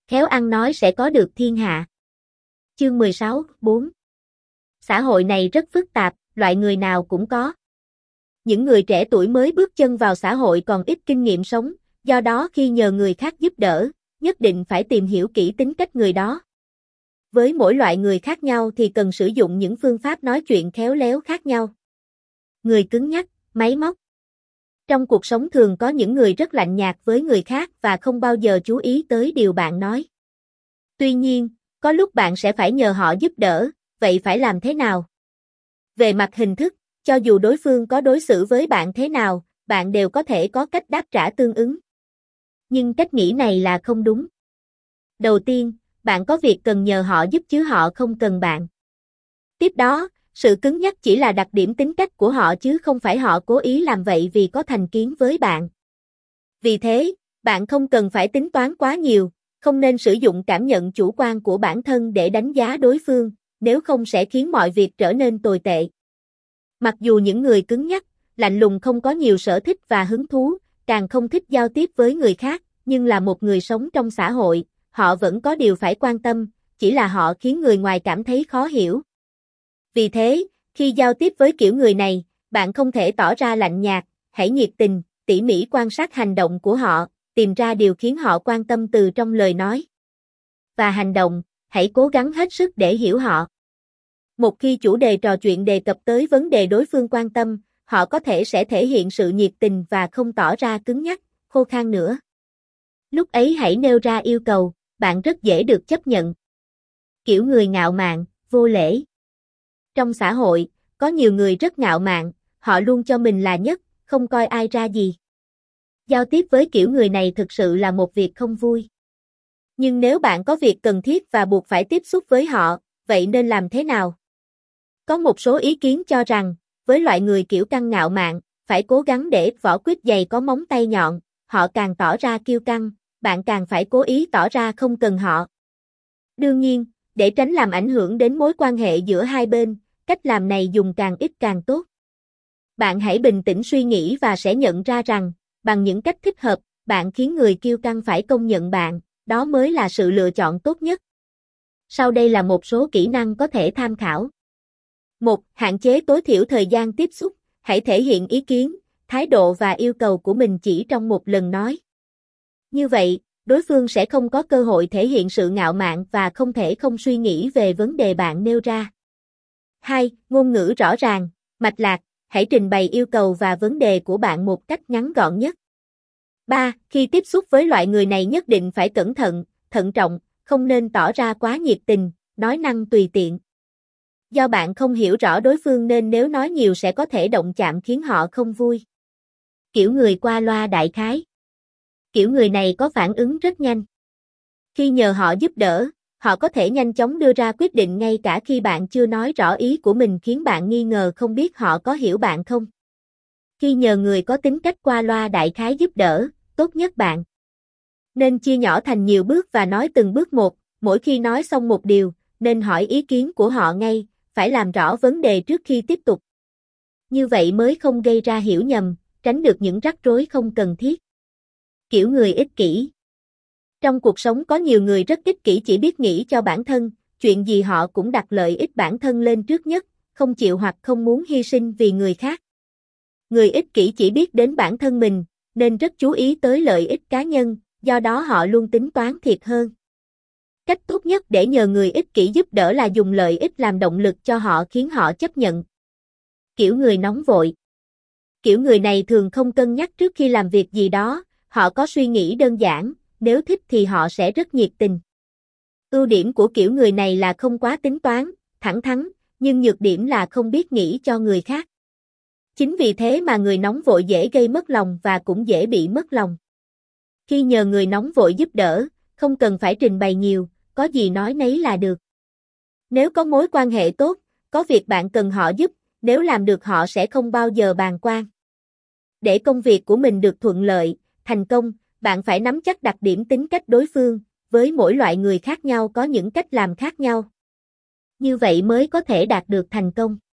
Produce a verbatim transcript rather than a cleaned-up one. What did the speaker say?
khéo ăn nói sẽ có được thiên hạ. Chương mười sáu, bốn. Xã hội này rất phức tạp, loại người nào cũng có. Những người trẻ tuổi mới bước chân vào xã hội còn ít kinh nghiệm sống, do đó khi nhờ người khác giúp đỡ, nhất định phải tìm hiểu kỹ tính cách người đó. Với mỗi loại người khác nhau thì cần sử dụng những phương pháp nói chuyện khéo léo khác nhau. Người cứng nhắc, máy móc. Trong cuộc sống thường có những người rất lạnh nhạt với người khác và không bao giờ chú ý tới điều bạn nói. Tuy nhiên, có lúc bạn sẽ phải nhờ họ giúp đỡ, vậy phải làm thế nào? Về mặt hình thức, cho dù đối phương có đối xử với bạn thế nào, bạn đều có thể có cách đáp trả tương ứng. Nhưng cách nghĩ này là không đúng. Đầu tiên, bạn có việc cần nhờ họ giúp chứ họ không cần bạn. Tiếp đó, sự cứng nhắc chỉ là đặc điểm tính cách của họ chứ không phải họ cố ý làm vậy vì có thành kiến với bạn. Vì thế, bạn không cần phải tính toán quá nhiều, không nên sử dụng cảm nhận chủ quan của bản thân để đánh giá đối phương, nếu không sẽ khiến mọi việc trở nên tồi tệ. Mặc dù những người cứng nhắc, lạnh lùng không có nhiều sở thích và hứng thú, càng không thích giao tiếp với người khác, nhưng là một người sống trong xã hội, họ vẫn có điều phải quan tâm, chỉ là họ khiến người ngoài cảm thấy khó hiểu. Vì thế, khi giao tiếp với kiểu người này, bạn không thể tỏ ra lạnh nhạt, hãy nhiệt tình, tỉ mỉ quan sát hành động của họ, tìm ra điều khiến họ quan tâm từ trong lời nói và hành động, hãy cố gắng hết sức để hiểu họ. Một khi chủ đề trò chuyện đề cập tới vấn đề đối phương quan tâm, họ có thể sẽ thể hiện sự nhiệt tình và không tỏ ra cứng nhắc, khô khan nữa. Lúc ấy hãy nêu ra yêu cầu, bạn rất dễ được chấp nhận. Kiểu người ngạo mạn, vô lễ. Trong xã hội, có nhiều người rất ngạo mạn, họ luôn cho mình là nhất, không coi ai ra gì. Giao tiếp với kiểu người này thực sự là một việc không vui. Nhưng nếu bạn có việc cần thiết và buộc phải tiếp xúc với họ, vậy nên làm thế nào? Có một số ý kiến cho rằng, với loại người kiểu căng ngạo mạn, phải cố gắng để vỏ quýt dày có móng tay nhọn, họ càng tỏ ra kiêu căng, bạn càng phải cố ý tỏ ra không cần họ. Đương nhiên, để tránh làm ảnh hưởng đến mối quan hệ giữa hai bên, cách làm này dùng càng ít càng tốt. Bạn hãy bình tĩnh suy nghĩ và sẽ nhận ra rằng, bằng những cách thích hợp, bạn khiến người kiêu căng phải công nhận bạn, đó mới là sự lựa chọn tốt nhất. Sau đây là một số kỹ năng có thể tham khảo. một. Hạn chế tối thiểu thời gian tiếp xúc, hãy thể hiện ý kiến, thái độ và yêu cầu của mình chỉ trong một lần nói. Như vậy, đối phương sẽ không có cơ hội thể hiện sự ngạo mạn và không thể không suy nghĩ về vấn đề bạn nêu ra. hai. Ngôn ngữ rõ ràng, mạch lạc, hãy trình bày yêu cầu và vấn đề của bạn một cách ngắn gọn nhất. ba. Khi tiếp xúc với loại người này nhất định phải cẩn thận, thận trọng, không nên tỏ ra quá nhiệt tình, nói năng tùy tiện. Do bạn không hiểu rõ đối phương nên nếu nói nhiều sẽ có thể động chạm khiến họ không vui. Kiểu người qua loa đại khái. Kiểu người này có phản ứng rất nhanh. Khi nhờ họ giúp đỡ, họ có thể nhanh chóng đưa ra quyết định ngay cả khi bạn chưa nói rõ ý của mình khiến bạn nghi ngờ không biết họ có hiểu bạn không. Khi nhờ người có tính cách qua loa đại khái giúp đỡ, tốt nhất bạn nên chia nhỏ thành nhiều bước và nói từng bước một, mỗi khi nói xong một điều, nên hỏi ý kiến của họ ngay, phải làm rõ vấn đề trước khi tiếp tục. Như vậy mới không gây ra hiểu nhầm, tránh được những rắc rối không cần thiết. Kiểu người ích kỷ. Trong cuộc sống có nhiều người rất ích kỷ chỉ biết nghĩ cho bản thân, chuyện gì họ cũng đặt lợi ích bản thân lên trước nhất, không chịu hoặc không muốn hy sinh vì người khác. Người ích kỷ chỉ biết đến bản thân mình, nên rất chú ý tới lợi ích cá nhân, do đó họ luôn tính toán thiệt hơn. Cách tốt nhất để nhờ người ích kỷ giúp đỡ là dùng lợi ích làm động lực cho họ khiến họ chấp nhận. Kiểu người nóng vội. Kiểu người này thường không cân nhắc trước khi làm việc gì đó, họ có suy nghĩ đơn giản, nếu thích thì họ sẽ rất nhiệt tình. Ưu điểm của kiểu người này là không quá tính toán, thẳng thắn, nhưng nhược điểm là không biết nghĩ cho người khác. Chính vì thế mà người nóng vội dễ gây mất lòng và cũng dễ bị mất lòng. Khi nhờ người nóng vội giúp đỡ, không cần phải trình bày nhiều, có gì nói nấy là được. Nếu có mối quan hệ tốt, có việc bạn cần họ giúp, nếu làm được họ sẽ không bao giờ bàng quan. Để công việc của mình được thuận lợi, thành công, bạn phải nắm chắc đặc điểm tính cách đối phương, với mỗi loại người khác nhau có những cách làm khác nhau. Như vậy mới có thể đạt được thành công.